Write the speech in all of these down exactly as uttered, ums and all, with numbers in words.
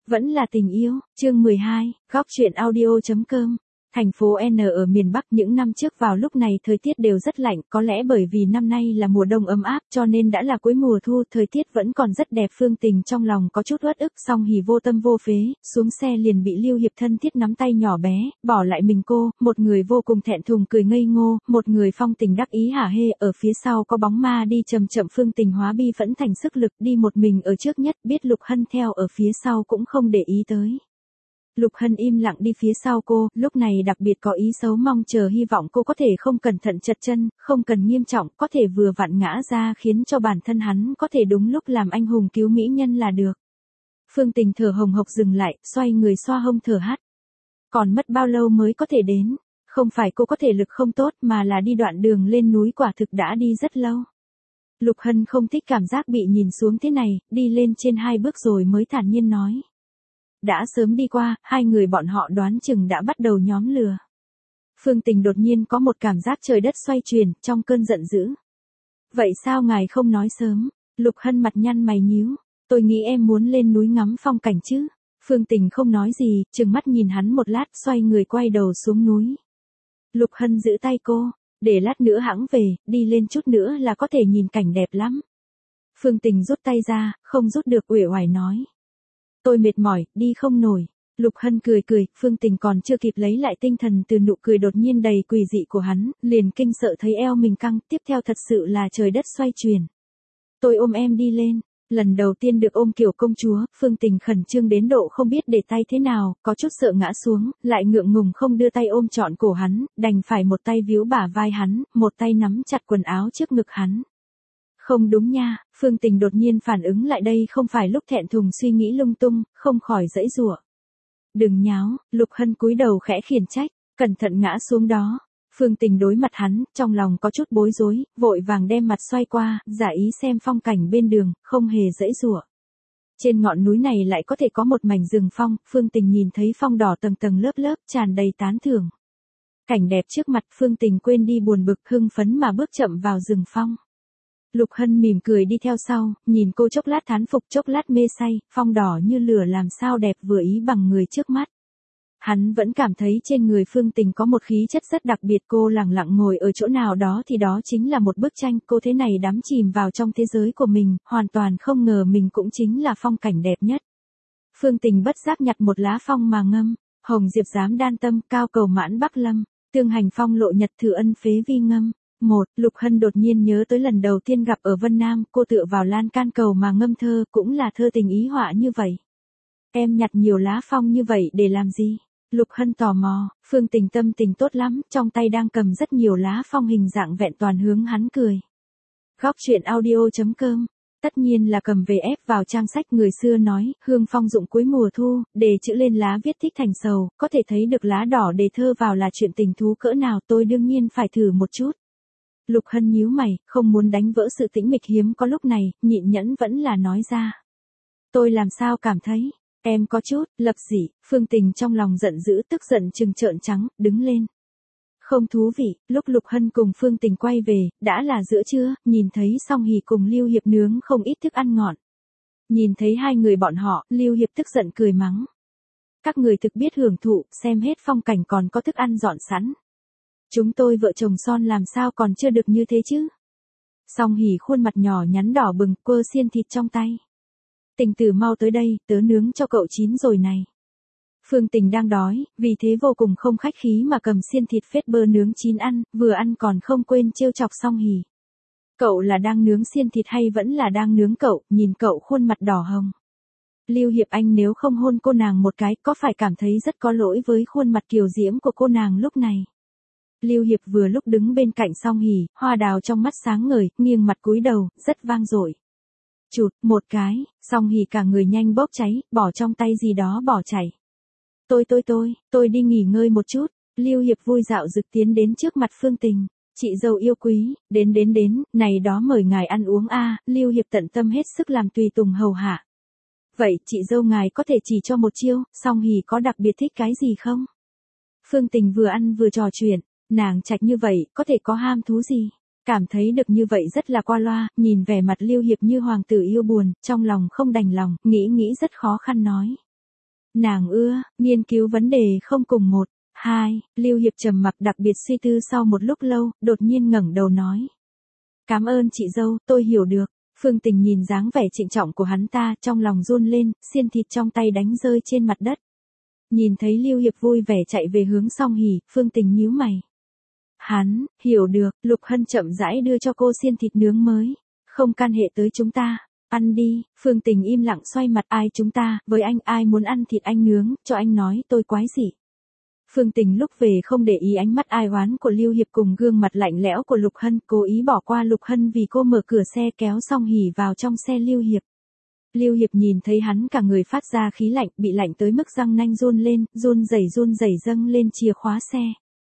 Vẫn là tình yêu, chương mười hai, góc truyện audio chấm com. Thành phố N ở miền Bắc những năm trước vào lúc này thời tiết đều rất lạnh, có lẽ bởi vì năm nay là mùa đông ấm áp cho nên đã là cuối mùa thu, thời tiết vẫn còn rất đẹp. Phương Tình trong lòng có chút uất ức, song hỉ vô tâm vô phế, xuống xe liền bị Lưu Hiệp thân thiết nắm tay nhỏ bé, bỏ lại mình cô, một người vô cùng thẹn thùng cười ngây ngô, một người phong tình đắc ý hả hê, ở phía sau có bóng ma đi chậm chậm. Phương Tình hóa bi phẫn thành sức lực, đi một mình ở trước nhất, biết Lục Hân theo ở phía sau cũng không để ý tới. Lục Hân im lặng đi phía sau cô, lúc này đặc biệt có ý xấu, mong chờ hy vọng cô có thể không cẩn thận trật chân, không cần nghiêm trọng, có thể vừa vặn ngã ra khiến cho bản thân hắn có thể đúng lúc làm anh hùng cứu mỹ nhân là được. Phương Tình thở hồng hộc dừng lại, xoay người xoa hông thở hắt. Còn mất bao lâu mới có thể đến? Không phải cô có thể lực không tốt mà là đi đoạn đường lên núi quả thực đã đi rất lâu. Lục Hân không thích cảm giác bị nhìn xuống thế này, đi lên trên hai bước rồi mới thản nhiên nói. Đã sớm đi qua, hai người bọn họ đoán chừng đã bắt đầu nhóm lừa. Phương Tình đột nhiên có một cảm giác trời đất xoay chuyển, trong cơn giận dữ. Vậy sao ngài không nói sớm? Lục Hân mặt nhăn mày nhíu. Tôi nghĩ em muốn lên núi ngắm phong cảnh chứ. Phương Tình không nói gì, trừng mắt nhìn hắn một lát, xoay người quay đầu xuống núi. Lục Hân giữ tay cô, để lát nữa hãng về, đi lên chút nữa là có thể nhìn cảnh đẹp lắm. Phương Tình rút tay ra, không rút được, uể oải nói. Tôi mệt mỏi, đi không nổi. Lục Hân cười cười, Phương Tình còn chưa kịp lấy lại tinh thần từ nụ cười đột nhiên đầy quỷ dị của hắn, liền kinh sợ thấy eo mình căng, tiếp theo thật sự là trời đất xoay chuyển. Tôi ôm em đi lên. Lần đầu tiên được ôm kiểu công chúa, Phương Tình khẩn trương đến độ không biết để tay thế nào, có chút sợ ngã xuống, lại ngượng ngùng không đưa tay ôm trọn cổ hắn, đành phải một tay víu bả vai hắn, một tay nắm chặt quần áo trước ngực hắn. Không đúng nha, Phương Tình đột nhiên phản ứng lại đây không phải lúc thẹn thùng suy nghĩ lung tung, không khỏi giãy giụa. Đừng nháo, Lục Hân cúi đầu khẽ khiển trách, cẩn thận ngã xuống đó. Phương Tình đối mặt hắn, trong lòng có chút bối rối, vội vàng đem mặt xoay qua, giả ý xem phong cảnh bên đường, không hề giãy giụa. Trên ngọn núi này lại có thể có một mảnh rừng phong, Phương Tình nhìn thấy phong đỏ tầng tầng lớp lớp, tràn đầy tán thưởng. Cảnh đẹp trước mặt, Phương Tình quên đi buồn bực, hưng phấn mà bước chậm vào rừng phong. Lục Hân mỉm cười đi theo sau, nhìn cô chốc lát thán phục chốc lát mê say, phong đỏ như lửa làm sao đẹp vừa ý bằng người trước mắt. Hắn vẫn cảm thấy trên người Phương Tình có một khí chất rất đặc biệt, cô lặng lặng ngồi ở chỗ nào đó thì đó chính là một bức tranh, cô thế này đắm chìm vào trong thế giới của mình, hoàn toàn không ngờ mình cũng chính là phong cảnh đẹp nhất. Phương Tình bất giác nhặt một lá phong mà ngâm, hồng diệp dám đan tâm, cao cầu mãn bắc lâm, tương hành phong lộ nhật thử ân phế vi ngâm. Một, Lục Hân đột nhiên nhớ tới lần đầu tiên gặp ở Vân Nam, cô tựa vào lan can cầu mà ngâm thơ, cũng là thơ tình ý họa như vậy. Em nhặt nhiều lá phong như vậy để làm gì? Lục Hân tò mò, Phương Tình tâm tình tốt lắm, trong tay đang cầm rất nhiều lá phong hình dạng vẹn toàn hướng hắn cười. Góc truyện audio chấm com. Tất nhiên là cầm về ép vào trang sách, người xưa nói, hương phong dụng cuối mùa thu, đề chữ lên lá viết thích thành sầu, có thể thấy được lá đỏ đề thơ vào là chuyện tình thú cỡ nào, tôi đương nhiên phải thử một chút. Lục Hân nhíu mày, không muốn đánh vỡ sự tĩnh mịch hiếm có lúc này, nhịn nhẫn vẫn là nói ra. Tôi làm sao cảm thấy, em có chút, lập dị. Phương Tình trong lòng giận dữ, tức giận trừng trợn trắng, đứng lên. Không thú vị, lúc Lục Hân cùng Phương Tình quay về, đã là giữa trưa, nhìn thấy Song Hỉ cùng Lưu Hiệp nướng không ít thức ăn ngọt. Nhìn thấy hai người bọn họ, Lưu Hiệp tức giận cười mắng. Các người thực biết hưởng thụ, xem hết phong cảnh còn có thức ăn dọn sẵn. Chúng tôi vợ chồng son làm sao còn chưa được như thế chứ? Song Hỉ khuôn mặt nhỏ nhắn đỏ bừng, quơ xiên thịt trong tay. Tình Tử mau tới đây, tớ nướng cho cậu chín rồi này. Phương Tình đang đói, vì thế vô cùng không khách khí mà cầm xiên thịt phết bơ nướng chín ăn, vừa ăn còn không quên trêu chọc Song Hỉ. Cậu là đang nướng xiên thịt hay vẫn là đang nướng cậu, nhìn cậu khuôn mặt đỏ hồng. Lưu Hiệp anh nếu không hôn cô nàng một cái, có phải cảm thấy rất có lỗi với khuôn mặt kiều diễm của cô nàng lúc này? Lưu Hiệp vừa lúc đứng bên cạnh Song Hỉ, hoa đào trong mắt sáng ngời, nghiêng mặt cúi đầu, rất vang dội. Chụt, một cái, Song Hỉ cả người nhanh bốc cháy, bỏ trong tay gì đó bỏ chạy. Tôi tôi tôi, tôi đi nghỉ ngơi một chút. Lưu Hiệp vui dạo dực tiến đến trước mặt Phương Tình. Chị dâu yêu quý, đến đến đến, này đó mời ngài ăn uống a. Lưu Hiệp tận tâm hết sức làm tùy tùng hầu hạ. Vậy, chị dâu ngài có thể chỉ cho một chiêu, Song Hỉ có đặc biệt thích cái gì không? Phương Tình vừa ăn vừa trò chuyện, nàng trạch như vậy, có thể có ham thú gì? Cảm thấy được như vậy rất là qua loa, nhìn vẻ mặt Lưu Hiệp như hoàng tử yêu buồn, trong lòng không đành lòng, nghĩ nghĩ rất khó khăn nói. Nàng ưa, nghiên cứu vấn đề không cùng một. Hai, Lưu Hiệp trầm mặc đặc biệt suy tư sau một lúc lâu, đột nhiên ngẩng đầu nói. Cảm ơn chị dâu, tôi hiểu được. Phương Tình nhìn dáng vẻ trịnh trọng của hắn ta, trong lòng run lên, xiên thịt trong tay đánh rơi trên mặt đất. Nhìn thấy Lưu Hiệp vui vẻ chạy về hướng Song Hỷ, Phương Tình nhíu mày. Hắn, hiểu được, Lục Hân chậm rãi đưa cho cô xiên thịt nướng mới. Không can hệ tới chúng ta. Ăn đi, Phương Tình im lặng xoay mặt ai chúng ta, với anh ai muốn ăn thịt anh nướng, cho anh nói tôi quái gì. Phương Tình lúc về không để ý ánh mắt ai oán của Lưu Hiệp cùng gương mặt lạnh lẽo của Lục Hân, cố ý bỏ qua Lục Hân vì cô mở cửa xe kéo Song Hỷ vào trong xe Lưu Hiệp. Lưu Hiệp nhìn thấy hắn cả người phát ra khí lạnh, bị lạnh tới mức răng nanh run lên, run rẩy run rẩy dâng lên chìa khóa xe.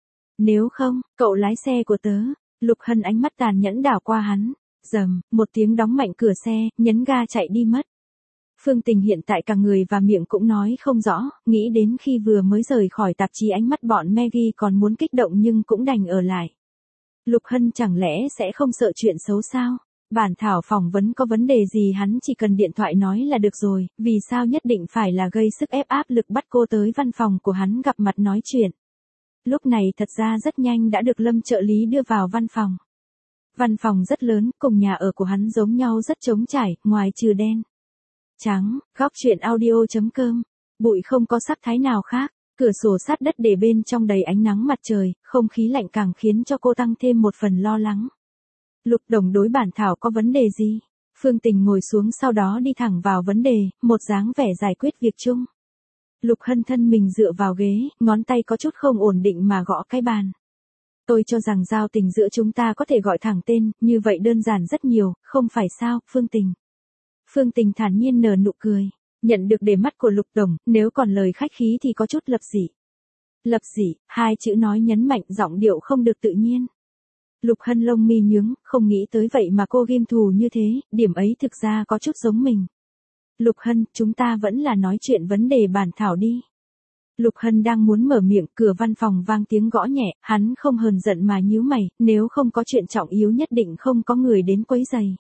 Nếu không, cậu lái xe của tớ. Lục Hân ánh mắt tàn nhẫn đảo qua hắn. Rầm, một tiếng đóng mạnh cửa xe, nhấn ga chạy đi mất. Phương Tình hiện tại cả người và miệng cũng nói không rõ, nghĩ đến khi vừa mới rời khỏi tạp chí ánh mắt bọn Maggie còn muốn kích động nhưng cũng đành ở lại. Lục Hân chẳng lẽ sẽ không sợ chuyện xấu sao? Bản thảo phỏng vấn có vấn đề gì hắn chỉ cần điện thoại nói là được rồi, vì sao nhất định phải là gây sức ép áp lực bắt cô tới văn phòng của hắn gặp mặt nói chuyện. Lúc này thật ra rất nhanh đã được Lâm trợ lý đưa vào văn phòng. Văn phòng rất lớn, cùng nhà ở của hắn giống nhau rất trống trải, ngoài trừ đen trắng, góc truyện audio chấm com. Bụi không có sắc thái nào khác, cửa sổ sát đất để bên trong đầy ánh nắng mặt trời, không khí lạnh càng khiến cho cô tăng thêm một phần lo lắng. Lục Đồng đối bản thảo có vấn đề gì? Phương Tình ngồi xuống sau đó đi thẳng vào vấn đề, một dáng vẻ giải quyết việc chung. Lục Hân thân mình dựa vào ghế, ngón tay có chút không ổn định mà gõ cái bàn. Tôi cho rằng giao tình giữa chúng ta có thể gọi thẳng tên, như vậy đơn giản rất nhiều, không phải sao, Phương Tình. Phương Tình thản nhiên nở nụ cười, nhận được đề mắt của Lục Đồng, nếu còn lời khách khí thì có chút lập dị. Lập dị, hai chữ nói nhấn mạnh giọng điệu không được tự nhiên. Lục Hân lông mi nhướng, không nghĩ tới vậy mà cô ghim thù như thế, điểm ấy thực ra có chút giống mình. Lục Hân, chúng ta vẫn là nói chuyện vấn đề bản thảo đi. Lục Hân đang muốn mở miệng, cửa văn phòng vang tiếng gõ nhẹ, hắn không hờn giận mà nhíu mày, nếu không có chuyện trọng yếu nhất định không có người đến quấy rầy.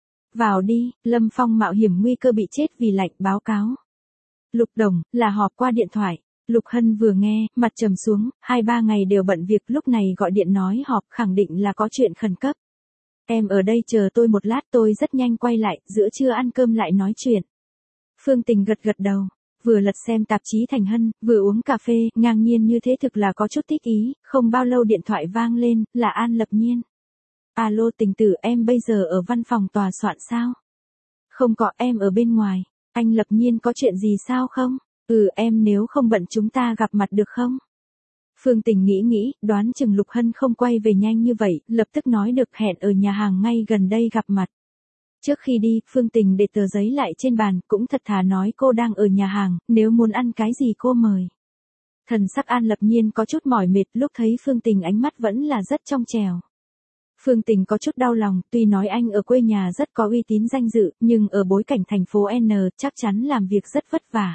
Vào đi, Lâm Phong mạo hiểm nguy cơ bị chết vì lạnh báo cáo. Lục Đồng, là họp qua điện thoại. Lục Hân vừa nghe, mặt trầm xuống, hai ba ngày đều bận việc, lúc này gọi điện nói họp khẳng định là có chuyện khẩn cấp. Em ở đây chờ tôi một lát, tôi rất nhanh quay lại, giữa trưa ăn cơm lại nói chuyện. Phương Tình gật gật đầu, vừa lật xem tạp chí Thành Hân, vừa uống cà phê, ngang nhiên như thế thực là có chút thích ý, không bao lâu điện thoại vang lên, là An Lập Nhiên. Alo Tình tử, em bây giờ ở văn phòng tòa soạn sao? Không có, em ở bên ngoài. Anh Lập Nhiên có chuyện gì sao không? Ừ, em nếu không bận chúng ta gặp mặt được không? Phương Tình nghĩ nghĩ, đoán chừng Lục Hân không quay về nhanh như vậy, lập tức nói được hẹn ở nhà hàng ngay gần đây gặp mặt. Trước khi đi, Phương Tình để tờ giấy lại trên bàn, cũng thật thà nói cô đang ở nhà hàng, nếu muốn ăn cái gì cô mời. Thần sắc An Lập Nhiên có chút mỏi mệt, lúc thấy Phương Tình ánh mắt vẫn là rất trong trẻo. Phương Tình có chút đau lòng, tuy nói anh ở quê nhà rất có uy tín danh dự, nhưng ở bối cảnh thành phố N chắc chắn làm việc rất vất vả.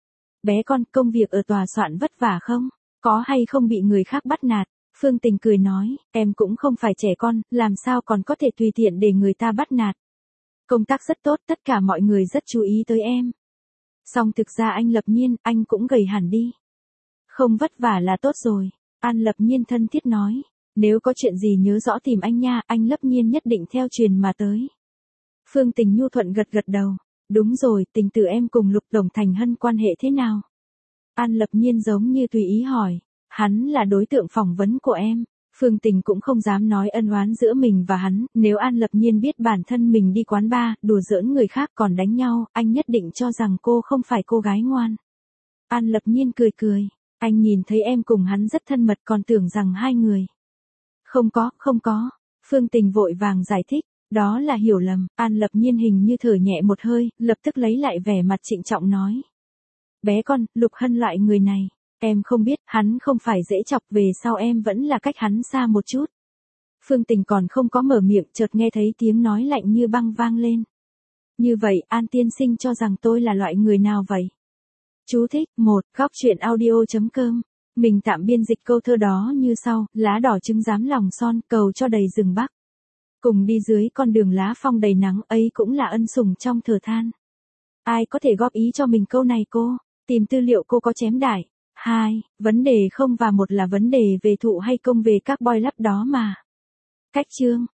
Bé con, công việc ở tòa soạn vất vả không? Có hay không bị người khác bắt nạt? Phương Tình cười nói, em cũng không phải trẻ con, làm sao còn có thể tùy tiện để người ta bắt nạt. Công tác rất tốt, tất cả mọi người rất chú ý tới em. Song thực ra anh Lập Nhiên, anh cũng gầy hẳn đi. Không vất vả là tốt rồi. An Lập Nhiên thân thiết nói, nếu có chuyện gì nhớ rõ tìm anh nha, anh Lập Nhiên nhất định theo truyền mà tới. Phương Tình nhu thuận gật gật đầu, đúng rồi, Tình tử em cùng Lục Đồng Thành Hân quan hệ thế nào? An Lập Nhiên giống như tùy ý hỏi, hắn là đối tượng phỏng vấn của em. Phương Tình cũng không dám nói ân oán giữa mình và hắn, nếu An Lập Nhiên biết bản thân mình đi quán bar, đùa giỡn người khác còn đánh nhau, anh nhất định cho rằng cô không phải cô gái ngoan. An Lập Nhiên cười cười, anh nhìn thấy em cùng hắn rất thân mật còn tưởng rằng hai người. Không có, không có. Phương Tình vội vàng giải thích, đó là hiểu lầm. An Lập Nhiên hình như thở nhẹ một hơi, lập tức lấy lại vẻ mặt trịnh trọng nói. Bé con, Lục Hân loại người này. Em không biết, hắn không phải dễ chọc, về sau em vẫn là cách hắn xa một chút. Phương Tình còn không có mở miệng, chợt nghe thấy tiếng nói lạnh như băng vang lên. Như vậy, An tiên sinh cho rằng tôi là loại người nào vậy? Chú thích, một, góc truyện audio chấm com. Mình tạm biên dịch câu thơ đó như sau, lá đỏ trứng giám lòng son, cầu cho đầy rừng Bắc. Cùng đi dưới con đường lá phong đầy nắng ấy cũng là ân sủng trong thở than. Ai có thể góp ý cho mình câu này cô? Tìm tư liệu cô có chém đại. hai. Vấn đề không và một là vấn đề về thụ hay công về các boy lắp đó mà. Cách chương.